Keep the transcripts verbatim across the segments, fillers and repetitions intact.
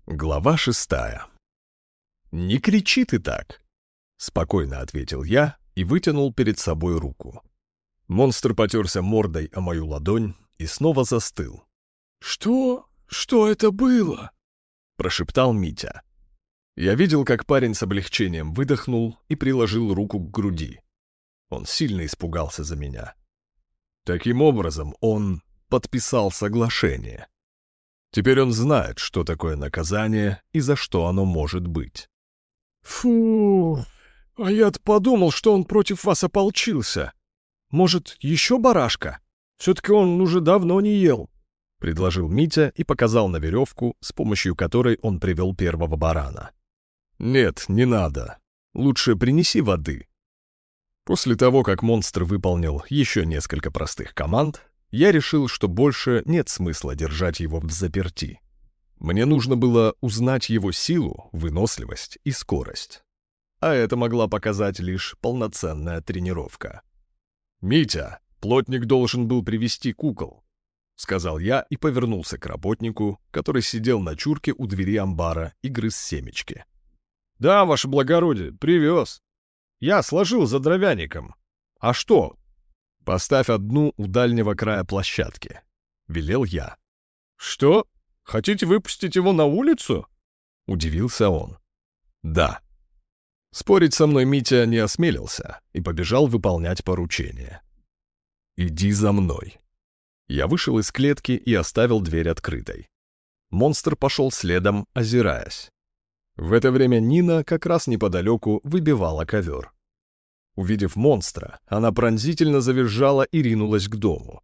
Глава шестая. «Не кричи ты так!» — спокойно ответил я и вытянул перед собой руку. Монстр потерся мордой о мою ладонь и снова застыл. «Что? Что это было?» — прошептал Митя. Я видел, как парень с облегчением выдохнул и приложил руку к груди. Он сильно испугался за меня. Таким образом, он подписал соглашение. Теперь он знает, что такое наказание и за что оно может быть. «Фу, а я-то подумал, что он против вас ополчился. Может, еще барашка? Все-таки он уже давно не ел», — предложил Митя и показал на веревку, с помощью которой он привел первого барана. «Нет, не надо. Лучше принеси воды». После того, как монстр выполнил еще несколько простых команд, я решил, что больше нет смысла держать его взаперти. Мне нужно было узнать его силу, выносливость и скорость. А это могла показать лишь полноценная тренировка. «Митя, плотник должен был привести кукол», — сказал я и повернулся к работнику, который сидел на чурке у двери амбара и грыз семечки. «Да, ваше благородие, привез. Я сложил за дровяником. А что?» «Поставь одну у дальнего края площадки», — велел я. «Что? Хотите выпустить его на улицу?» — удивился он. «Да». Спорить со мной Митя не осмелился и побежал выполнять поручение. «Иди за мной». Я вышел из клетки и оставил дверь открытой. Монстр пошел следом, озираясь. В это время Нина как раз неподалеку выбивала ковер. Увидев монстра, она пронзительно завизжала и ринулась к дому.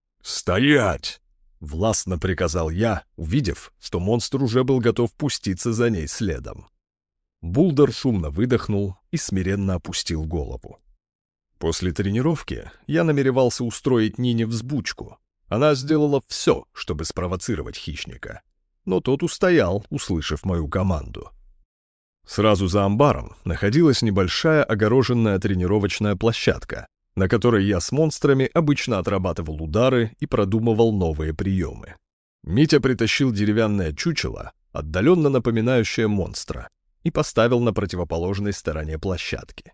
«Стоять!» — властно приказал я, увидев, что монстр уже был готов пуститься за ней следом. Булдер шумно выдохнул и смиренно опустил голову. После тренировки я намеревался устроить Нине взбучку. Она сделала все, чтобы спровоцировать хищника, но тот устоял, услышав мою команду. Сразу за амбаром находилась небольшая огороженная тренировочная площадка, на которой я с монстрами обычно отрабатывал удары и продумывал новые приемы. Митя притащил деревянное чучело, отдаленно напоминающее монстра, и поставил на противоположной стороне площадки.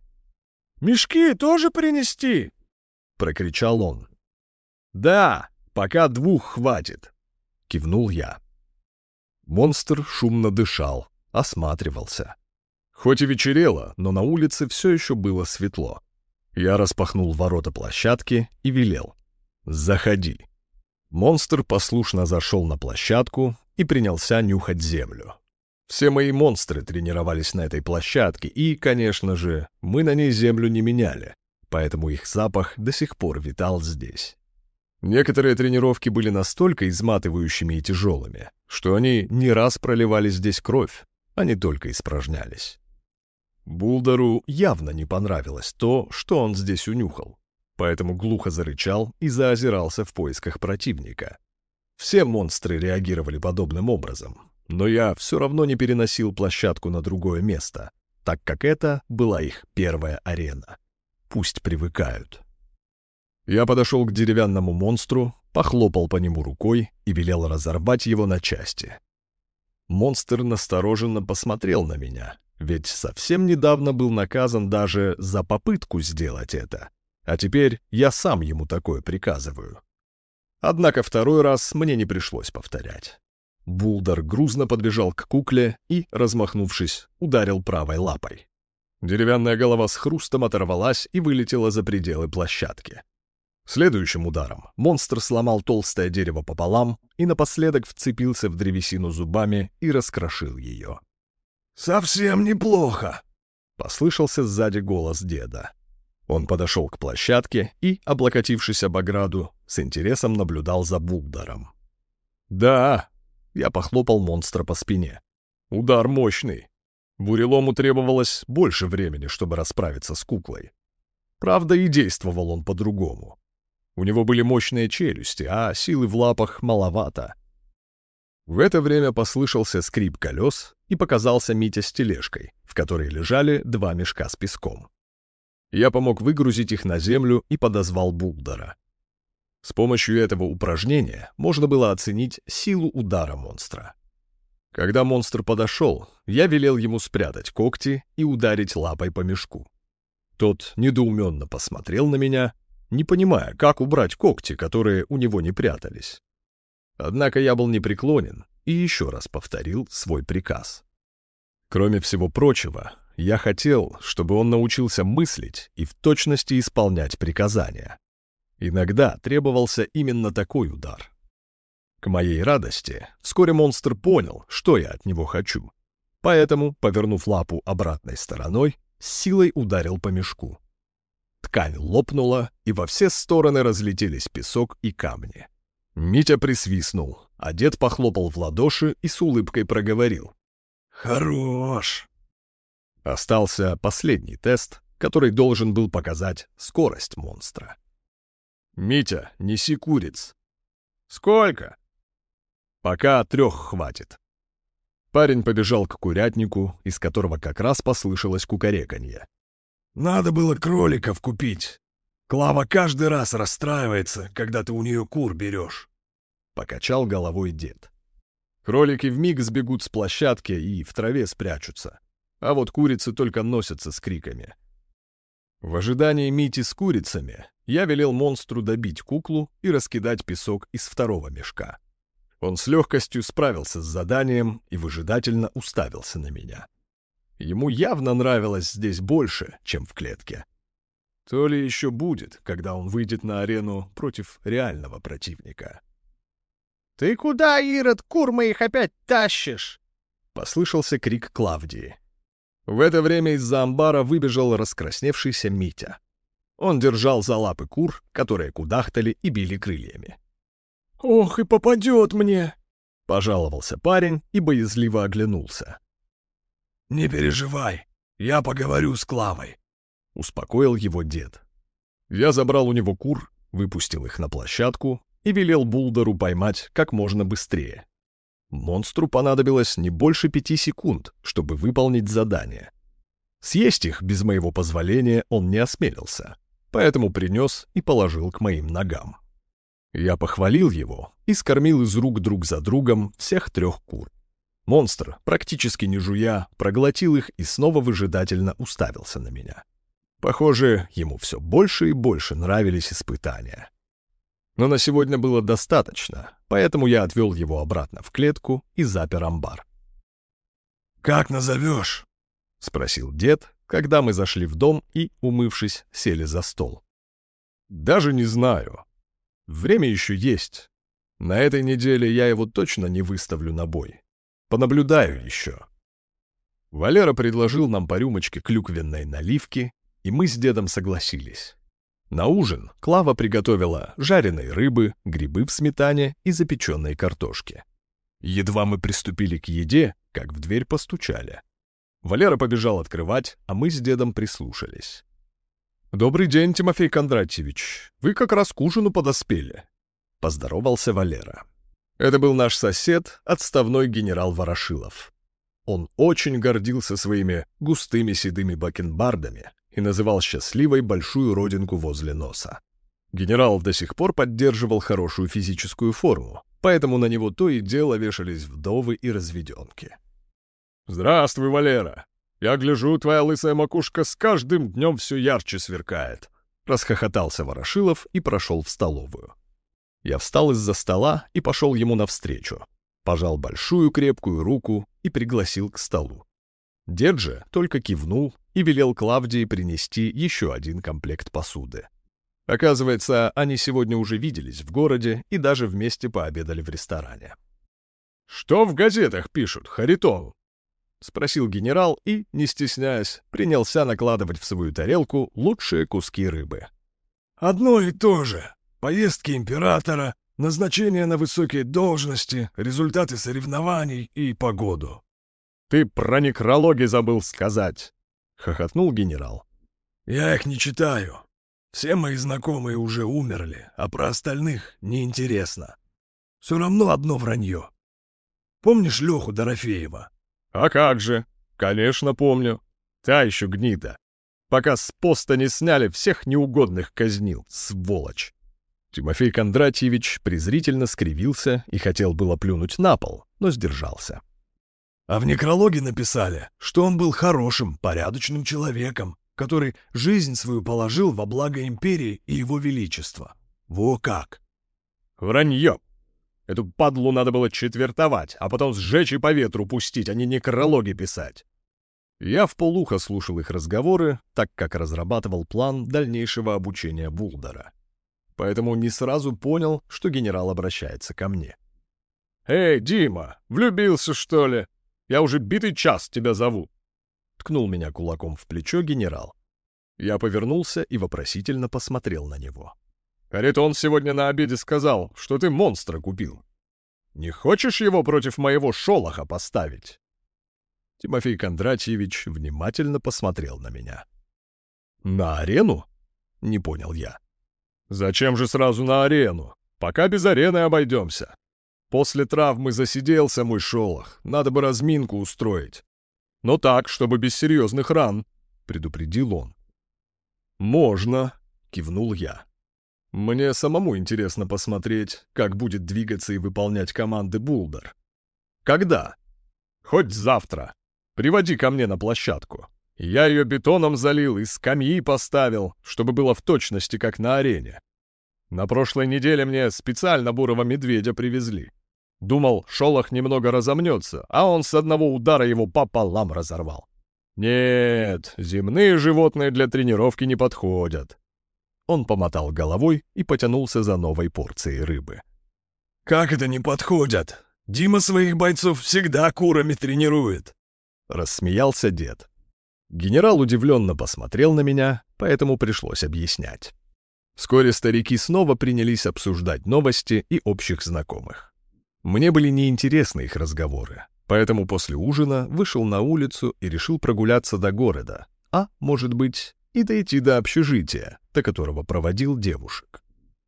«Мешки тоже принести?» — прокричал он. «Да, пока двух хватит», — кивнул я. Монстр шумно дышал, осматривался. Хоть и вечерело, но на улице все еще было светло. Я распахнул ворота площадки и велел: «Заходи». Монстр послушно зашел на площадку и принялся нюхать землю. Все мои монстры тренировались на этой площадке, и, конечно же, мы на ней землю не меняли, поэтому их запах до сих пор витал здесь. Некоторые тренировки были настолько изматывающими и тяжелыми, что они не раз проливали здесь кровь, а не только испражнялись. Булдеру явно не понравилось то, что он здесь унюхал, поэтому глухо зарычал и заозирался в поисках противника. Все монстры реагировали подобным образом, но я все равно не переносил площадку на другое место, так как это была их первая арена. Пусть привыкают. Я подошел к деревянному монстру, похлопал по нему рукой и велел разорвать его на части. Монстр настороженно посмотрел на меня, ведь совсем недавно был наказан даже за попытку сделать это, а теперь я сам ему такое приказываю. Однако второй раз мне не пришлось повторять. Булдер грузно подбежал к кукле и, размахнувшись, ударил правой лапой. Деревянная голова с хрустом оторвалась и вылетела за пределы площадки. Следующим ударом монстр сломал толстое дерево пополам и напоследок вцепился в древесину зубами и раскрошил ее. «Совсем неплохо», — послышался сзади голос деда. Он подошел к площадке и, облокотившись об ограду, с интересом наблюдал за Булдером. «Да», — я похлопал монстра по спине. «Удар мощный. Бурелому требовалось больше времени, чтобы расправиться с куклой. Правда, и действовал он по-другому. У него были мощные челюсти, а силы в лапах маловато». В это время послышался скрип колес, и показался Митя с тележкой, в которой лежали два мешка с песком. Я помог выгрузить их на землю и подозвал Булдера. С помощью этого упражнения можно было оценить силу удара монстра. Когда монстр подошел, я велел ему спрятать когти и ударить лапой по мешку. Тот недоуменно посмотрел на меня, не понимая, как убрать когти, которые у него не прятались. Однако я был непреклонен и еще раз повторил свой приказ. Кроме всего прочего, я хотел, чтобы он научился мыслить и в точности исполнять приказания. Иногда требовался именно такой удар. К моей радости, вскоре монстр понял, что я от него хочу. Поэтому, повернув лапу обратной стороной, с силой ударил по мешку. Ткань лопнула, и во все стороны разлетелись песок и камни. Митя присвистнул, а дед похлопал в ладоши и с улыбкой проговорил: «Хорош!» Остался последний тест, который должен был показать скорость монстра. «Митя, неси куриц». «Сколько?» «Пока трех хватит». Парень побежал к курятнику, из которого как раз послышалось кукареканье. «Надо было кроликов купить. Клава каждый раз расстраивается, когда ты у нее кур берешь», — покачал головой дед. «Кролики вмиг сбегут с площадки и в траве спрячутся, а вот курицы только носятся с криками». В ожидании Мити с курицами я велел монстру добить куклу и раскидать песок из второго мешка. Он с легкостью справился с заданием и выжидательно уставился на меня. Ему явно нравилось здесь больше, чем в клетке. То ли еще будет, когда он выйдет на арену против реального противника. «Ты куда, Ирод, кур моих опять тащишь?» — послышался крик Клавдии. В это время из-за амбара выбежал раскрасневшийся Митя. Он держал за лапы кур, которые кудахтали и били крыльями. «Ох, и попадет мне!» — пожаловался парень и боязливо оглянулся. «Не переживай, я поговорю с Клавой», — успокоил его дед. Я забрал у него кур, выпустил их на площадку и велел Булдеру поймать как можно быстрее. Монстру понадобилось не больше пяти секунд, чтобы выполнить задание. Съесть их без моего позволения он не осмелился, поэтому принес и положил к моим ногам. Я похвалил его и скормил из рук друг за другом всех трех кур. Монстр, практически не жуя, проглотил их и снова выжидательно уставился на меня. Похоже, ему все больше и больше нравились испытания. Но на сегодня было достаточно, поэтому я отвел его обратно в клетку и запер амбар. «Как назовешь?» — спросил дед, когда мы зашли в дом и, умывшись, сели за стол. «Даже не знаю. Время еще есть. На этой неделе я его точно не выставлю на бой. Понаблюдаю еще». Валера предложил нам по рюмочке клюквенной наливки, и мы с дедом согласились. На ужин Клава приготовила жареной рыбы, грибы в сметане и запеченной картошки. Едва мы приступили к еде, как в дверь постучали. Валера побежал открывать, а мы с дедом прислушались. «Добрый день, Тимофей Кондратьевич. Вы как раз к ужину подоспели», — поздоровался Валера. Это был наш сосед, отставной генерал Ворошилов. Он очень гордился своими густыми седыми бакенбардами и называл счастливой большую родинку возле носа. Генерал до сих пор поддерживал хорошую физическую форму, поэтому на него то и дело вешались вдовы и разведенки. «Здравствуй, Валера! Я гляжу, твоя лысая макушка с каждым днем все ярче сверкает!» Расхохотался Ворошилов и прошел в столовую. Я встал из-за стола и пошел ему навстречу, пожал большую крепкую руку и пригласил к столу. Дед же только кивнул и велел Клавдии принести еще один комплект посуды. Оказывается, они сегодня уже виделись в городе и даже вместе пообедали в ресторане. «Что в газетах пишут, Харитон?» — спросил генерал и, не стесняясь, принялся накладывать в свою тарелку лучшие куски рыбы. «Одно и то же. Поездки императора, назначение на высокие должности, результаты соревнований и погоду». «Ты про некрологи забыл сказать», — хохотнул генерал. «Я их не читаю. Все мои знакомые уже умерли, а про остальных неинтересно. Все равно одно вранье. Помнишь Леху Дорофеева?» «А как же? Конечно, помню. Та еще гнида. Пока с поста не сняли, всех неугодных казнил, сволочь». Тимофей Кондратьевич презрительно скривился и хотел было плюнуть на пол, но сдержался. А в некрологе написали, что он был хорошим, порядочным человеком, который жизнь свою положил во благо империи и его величества. Во как! Вранье! Эту падлу надо было четвертовать, а потом сжечь и по ветру пустить, а не некрологи писать. Я вполуха слушал их разговоры, так как разрабатывал план дальнейшего обучения Булдера. Поэтому не сразу понял, что генерал обращается ко мне. «Эй, Дима, влюбился, что ли? Я уже битый час тебя зову!» Ткнул меня кулаком в плечо генерал. Я повернулся и вопросительно посмотрел на него. «Харитон сегодня на обеде сказал, что ты монстра купил. Не хочешь его против моего шолоха поставить?» Тимофей Кондратьевич внимательно посмотрел на меня. «На арену?» — не понял я. «Зачем же сразу на арену? Пока без арены обойдемся. После травмы засиделся мой шолох, надо бы разминку устроить. Но так, чтобы без серьезных ран», — предупредил он. «Можно», — кивнул я. «Мне самому интересно посмотреть, как будет двигаться и выполнять команды Булдер. Когда? Хоть завтра. Приводи ко мне на площадку. Я ее бетоном залил и скамьи поставил, чтобы было в точности, как на арене. На прошлой неделе мне специально бурого медведя привезли. Думал, шолох немного разомнется, а он с одного удара его пополам разорвал. Нет, земные животные для тренировки не подходят». Он помотал головой и потянулся за новой порцией рыбы. «Как это не подходят? Дима своих бойцов всегда курами тренирует!» Рассмеялся дед. Генерал удивленно посмотрел на меня, поэтому пришлось объяснять. Вскоре старики снова принялись обсуждать новости и общих знакомых. Мне были неинтересны их разговоры, поэтому после ужина вышел на улицу и решил прогуляться до города, а, может быть, и дойти до общежития, до которого проводил девушек.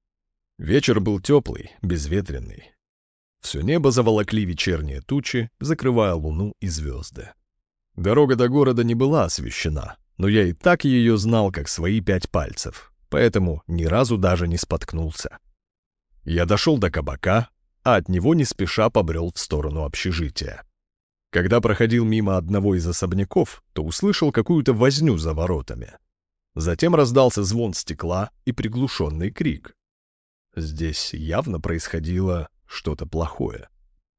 Вечер был теплый, безветренный. Все небо заволокли вечерние тучи, закрывая луну и звезды. Дорога до города не была освещена, но я и так ее знал, как свои пять пальцев, поэтому ни разу даже не споткнулся. Я дошел до кабака, а от него не спеша побрел в сторону общежития. Когда проходил мимо одного из особняков, то услышал какую-то возню за воротами. Затем раздался звон стекла и приглушенный крик. Здесь явно происходило что-то плохое.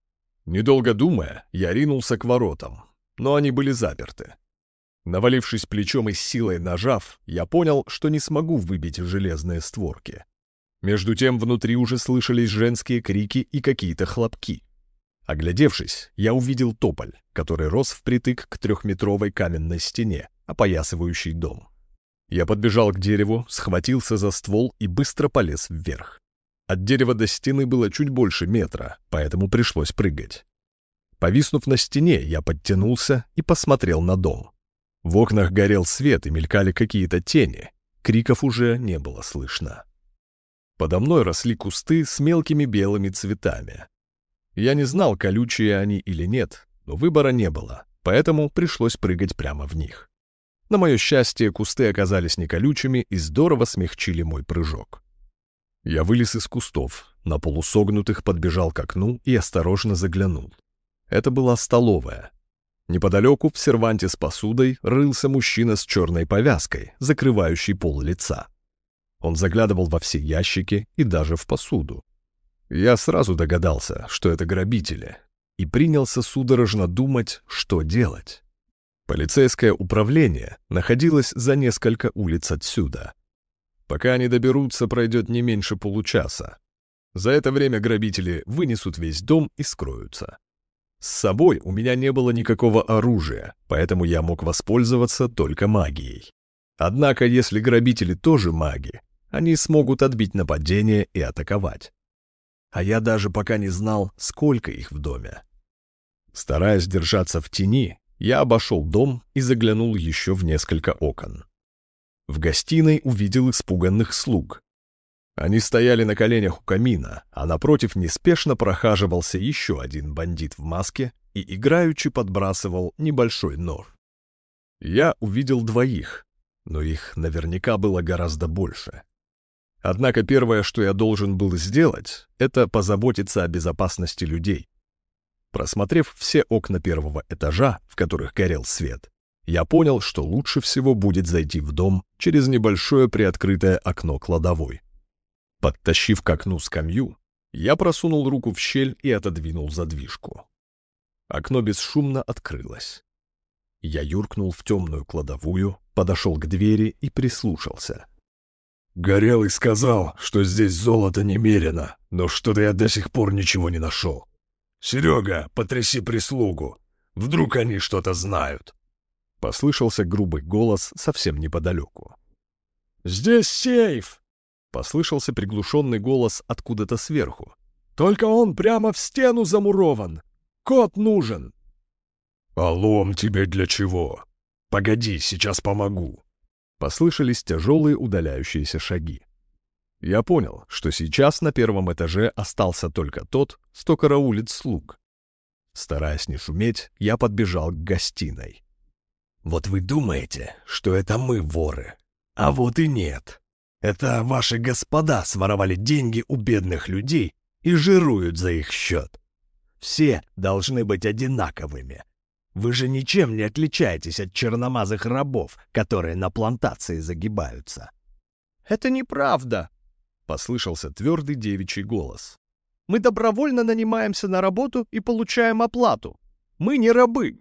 Недолго думая, я ринулся к воротам, но они были заперты. Навалившись плечом и с силой нажав, я понял, что не смогу выбить железные створки. Между тем внутри уже слышались женские крики и какие-то хлопки. Оглядевшись, я увидел тополь, который рос впритык к трехметровой каменной стене, опоясывающей дом. Я подбежал к дереву, схватился за ствол и быстро полез вверх. От дерева до стены было чуть больше метра, поэтому пришлось прыгать. Повиснув на стене, я подтянулся и посмотрел на дом. В окнах горел свет и мелькали какие-то тени. Криков уже не было слышно. Подо мной росли кусты с мелкими белыми цветами. Я не знал, колючие они или нет, но выбора не было, поэтому пришлось прыгать прямо в них. На мое счастье, кусты оказались не колючими и здорово смягчили мой прыжок. Я вылез из кустов, на полусогнутых подбежал к окну и осторожно заглянул. Это была столовая. Неподалеку в серванте с посудой рылся мужчина с черной повязкой, закрывающей пол лица. Он заглядывал во все ящики и даже в посуду. Я сразу догадался, что это грабители, и принялся судорожно думать, что делать. Полицейское управление находилось за несколько улиц отсюда. Пока они доберутся, пройдет не меньше получаса. За это время грабители вынесут весь дом и скроются. С собой у меня не было никакого оружия, поэтому я мог воспользоваться только магией. Однако, если грабители тоже маги, они смогут отбить нападение и атаковать. А я даже пока не знал, сколько их в доме. Стараясь держаться в тени, я обошел дом и заглянул еще в несколько окон. В гостиной увидел испуганных слуг. Они стояли на коленях у камина, а напротив неспешно прохаживался еще один бандит в маске и играючи подбрасывал небольшой нож. Я увидел двоих, но их наверняка было гораздо больше. Однако первое, что я должен был сделать, это позаботиться о безопасности людей. Просмотрев все окна первого этажа, в которых горел свет, я понял, что лучше всего будет зайти в дом через небольшое приоткрытое окно кладовой. Подтащив к окну скамью, я просунул руку в щель и отодвинул задвижку. Окно бесшумно открылось. Я юркнул в темную кладовую, подошел к двери и прислушался. «Горелый сказал, что здесь золото немерено, но что-то я до сих пор ничего не нашел. Серега, потряси прислугу. Вдруг они что-то знают». Послышался грубый голос совсем неподалеку. «Здесь сейф!» Послышался приглушенный голос откуда-то сверху. «Только он прямо в стену замурован. Код нужен». «А лом тебе для чего? Погоди, сейчас помогу». Послышались тяжелые удаляющиеся шаги. Я понял, что сейчас на первом этаже остался только тот, что караулит слуг. Стараясь не шуметь, я подбежал к гостиной. «Вот вы думаете, что это мы воры? А вот и нет. Это ваши господа своровали деньги у бедных людей и жируют за их счет. Все должны быть одинаковыми. Вы же ничем не отличаетесь от черномазых рабов, которые на плантации загибаются». «Это неправда», — послышался твердый девичий голос. «Мы добровольно нанимаемся на работу и получаем оплату. Мы не рабы».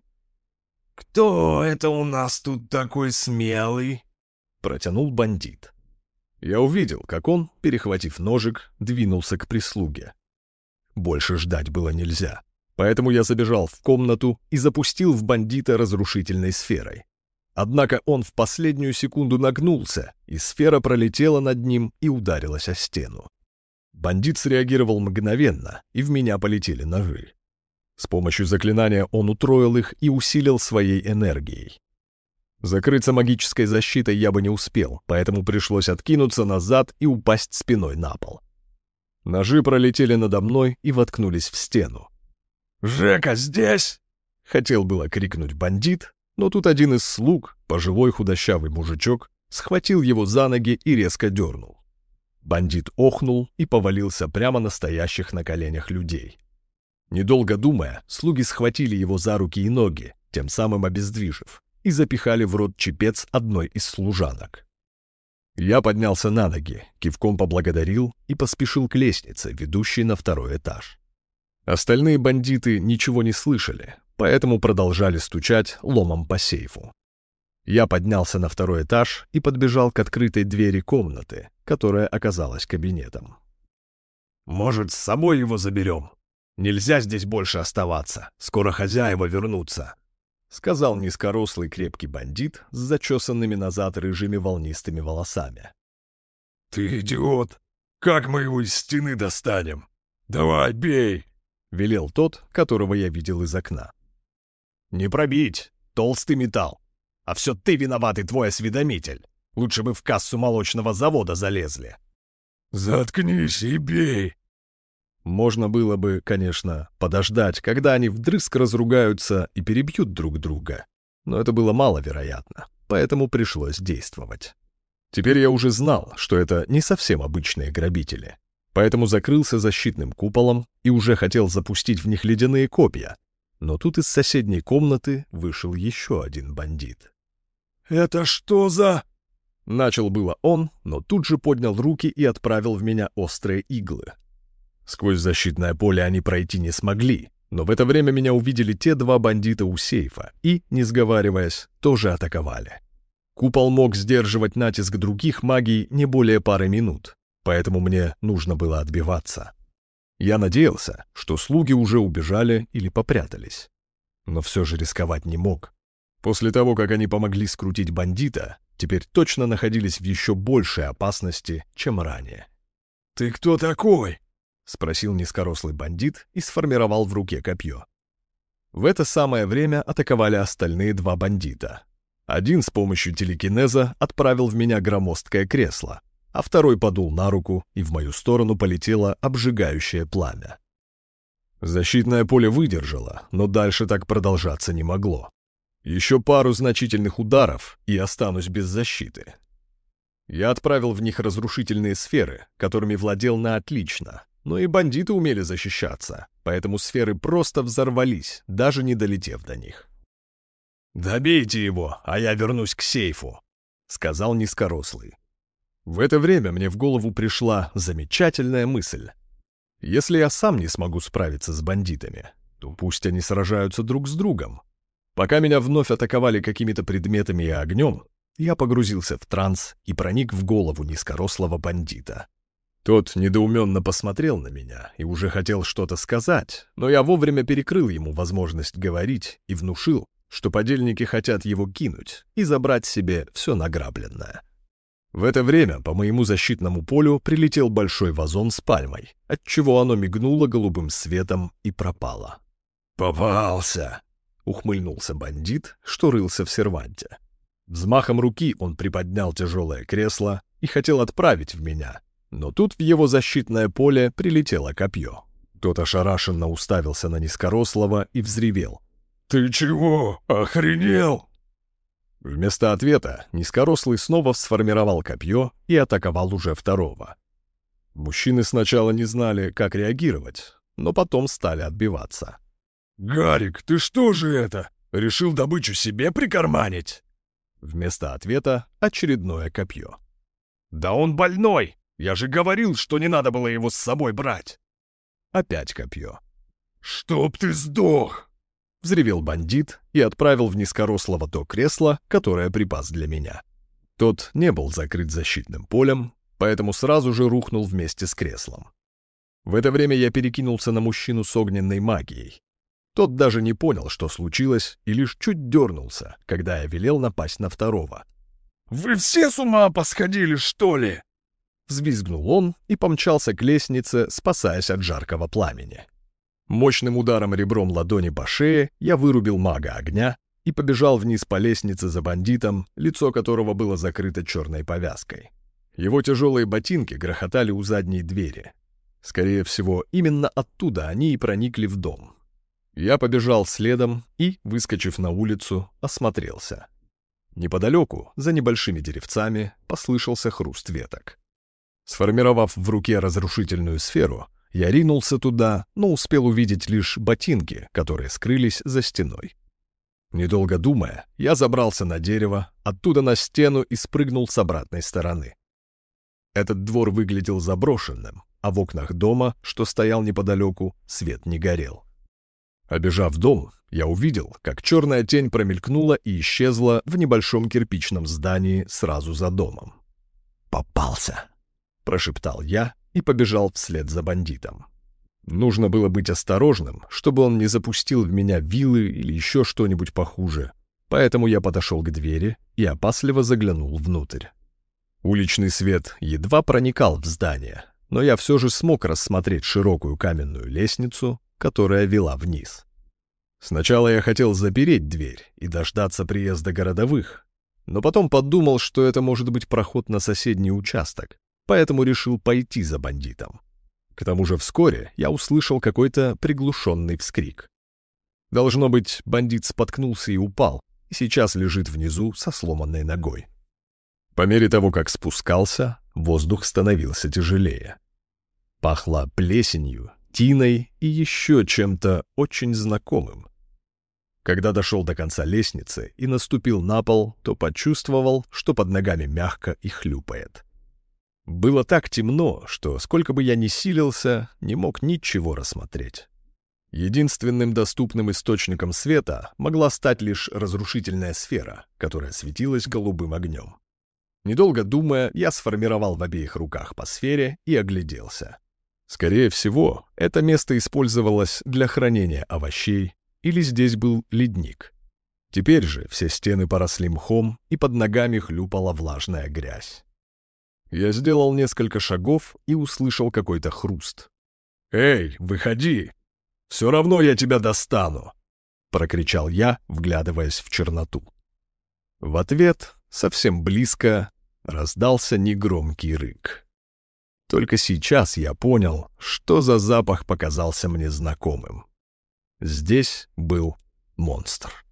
«Кто это у нас тут такой смелый?» — протянул бандит. Я увидел, как он, перехватив ножик, двинулся к прислуге. Больше ждать было нельзя, поэтому я забежал в комнату и запустил в бандита разрушительной сферой. Однако он в последнюю секунду нагнулся, и сфера пролетела над ним и ударилась о стену. Бандит среагировал мгновенно, и в меня полетели ножи. С помощью заклинания он утроил их и усилил своей энергией. Закрыться магической защитой я бы не успел, поэтому пришлось откинуться назад и упасть спиной на пол. Ножи пролетели надо мной и воткнулись в стену. «Жека здесь?» — хотел было крикнуть бандит, но тут один из слуг, пожилой худощавый мужичок, схватил его за ноги и резко дернул. Бандит охнул и повалился прямо на стоящих на коленях людей. Недолго думая, слуги схватили его за руки и ноги, тем самым обездвижив, и запихали в рот чепец одной из служанок. Я поднялся на ноги, кивком поблагодарил и поспешил к лестнице, ведущей на второй этаж. Остальные бандиты ничего не слышали, поэтому продолжали стучать ломом по сейфу. Я поднялся на второй этаж и подбежал к открытой двери комнаты, которая оказалась кабинетом. «Может, с собой его заберем? Нельзя здесь больше оставаться, скоро хозяева вернутся», — сказал низкорослый крепкий бандит с зачесанными назад рыжими волнистыми волосами. «Ты идиот! Как мы его из стены достанем? Давай, бей!» — велел тот, которого я видел из окна. «Не пробить! Толстый металл! А все ты виноватый, твой осведомитель! Лучше бы в кассу молочного завода залезли!» «Заткнись и бей!» Можно было бы, конечно, подождать, когда они вдрызг разругаются и перебьют друг друга, но это было маловероятно, поэтому пришлось действовать. Теперь я уже знал, что это не совсем обычные грабители, поэтому закрылся защитным куполом и уже хотел запустить в них ледяные копья, но тут из соседней комнаты вышел еще один бандит. «Это что за...» Начал было он, но тут же поднял руки и отправил в меня острые иглы. Сквозь защитное поле они пройти не смогли, но в это время меня увидели те два бандита у сейфа и, не сговариваясь, тоже атаковали. Купол мог сдерживать натиск других магий не более пары минут, поэтому мне нужно было отбиваться. Я надеялся, что слуги уже убежали или попрятались, но все же рисковать не мог. После того, как они помогли скрутить бандита, теперь точно находились в еще большей опасности, чем ранее. «Ты кто такой?» — спросил низкорослый бандит и сформировал в руке копье. В это самое время атаковали остальные два бандита. Один с помощью телекинеза отправил в меня громоздкое кресло, а второй подул на руку, и в мою сторону полетело обжигающее пламя. Защитное поле выдержало, но дальше так продолжаться не могло. Еще пару значительных ударов, и останусь без защиты. Я отправил в них разрушительные сферы, которыми владел на отлично, но и бандиты умели защищаться, поэтому сферы просто взорвались, даже не долетев до них. «Добейте его, а я вернусь к сейфу», — сказал низкорослый. В это время мне в голову пришла замечательная мысль. Если я сам не смогу справиться с бандитами, то пусть они сражаются друг с другом. Пока меня вновь атаковали какими-то предметами и огнем, я погрузился в транс и проник в голову низкорослого бандита. Тот недоуменно посмотрел на меня и уже хотел что-то сказать, но я вовремя перекрыл ему возможность говорить и внушил, что подельники хотят его кинуть и забрать себе все награбленное. В это время по моему защитному полю прилетел большой вазон с пальмой, отчего оно мигнуло голубым светом и пропало. «Попался!» — ухмыльнулся бандит, что рылся в серванте. Взмахом руки он приподнял тяжелое кресло и хотел отправить в меня, но тут в его защитное поле прилетело копье. Тот ошарашенно уставился на низкорослого и взревел. «Ты чего, охренел?» Вместо ответа низкорослый снова сформировал копье и атаковал уже второго. Мужчины сначала не знали, как реагировать, но потом стали отбиваться. «Гарик, ты что же это? Решил добычу себе прикарманить?» Вместо ответа очередное копье. «Да он больной! Я же говорил, что не надо было его с собой брать!» Опять копье. «Чтоб ты сдох!» — взревел бандит и отправил в низкорослого то кресло, которое припас для меня. Тот не был закрыт защитным полем, поэтому сразу же рухнул вместе с креслом. В это время я перекинулся на мужчину с огненной магией. Тот даже не понял, что случилось, и лишь чуть дернулся, когда я велел напасть на второго. «Вы все с ума посходили, что ли?» Взвизгнул он и помчался к лестнице, спасаясь от жаркого пламени. Мощным ударом ребром ладони по шее я вырубил мага огня и побежал вниз по лестнице за бандитом, лицо которого было закрыто черной повязкой. Его тяжелые ботинки грохотали у задней двери. Скорее всего, именно оттуда они и проникли в дом. Я побежал следом и, выскочив на улицу, осмотрелся. Неподалеку, за небольшими деревцами, послышался хруст веток. Сформировав в руке разрушительную сферу, я ринулся туда, но успел увидеть лишь ботинки, которые скрылись за стеной. Недолго думая, я забрался на дерево, оттуда на стену и спрыгнул с обратной стороны. Этот двор выглядел заброшенным, а в окнах дома, что стоял неподалеку, свет не горел. Обежав дом, я увидел, как черная тень промелькнула и исчезла в небольшом кирпичном здании сразу за домом. «Попался!» — прошептал я и побежал вслед за бандитом. Нужно было быть осторожным, чтобы он не запустил в меня вилы или еще что-нибудь похуже, поэтому я подошел к двери и опасливо заглянул внутрь. Уличный свет едва проникал в здание, но я все же смог рассмотреть широкую каменную лестницу, которая вела вниз. Сначала я хотел запереть дверь и дождаться приезда городовых, но потом подумал, что это может быть проход на соседний участок, поэтому решил пойти за бандитом. К тому же вскоре я услышал какой-то приглушенный вскрик. Должно быть, бандит споткнулся и упал, и сейчас лежит внизу со сломанной ногой. По мере того, как спускался, воздух становился тяжелее. Пахло плесенью, тиной и еще чем-то очень знакомым. Когда дошел до конца лестницы и наступил на пол, то почувствовал, что под ногами мягко и хлюпает. Было так темно, что сколько бы я ни силился, не мог ничего рассмотреть. Единственным доступным источником света могла стать лишь разрушительная сфера, которая светилась голубым огнем. Недолго думая, я сформировал в обеих руках по сфере и огляделся. Скорее всего, это место использовалось для хранения овощей, или здесь был ледник. Теперь же все стены поросли мхом, и под ногами хлюпала влажная грязь. Я сделал несколько шагов и услышал какой-то хруст. «Эй, выходи! Все равно я тебя достану!» — прокричал я, вглядываясь в черноту. В ответ, совсем близко, раздался негромкий рык. Только сейчас я понял, что за запах показался мне знакомым. Здесь был монстр.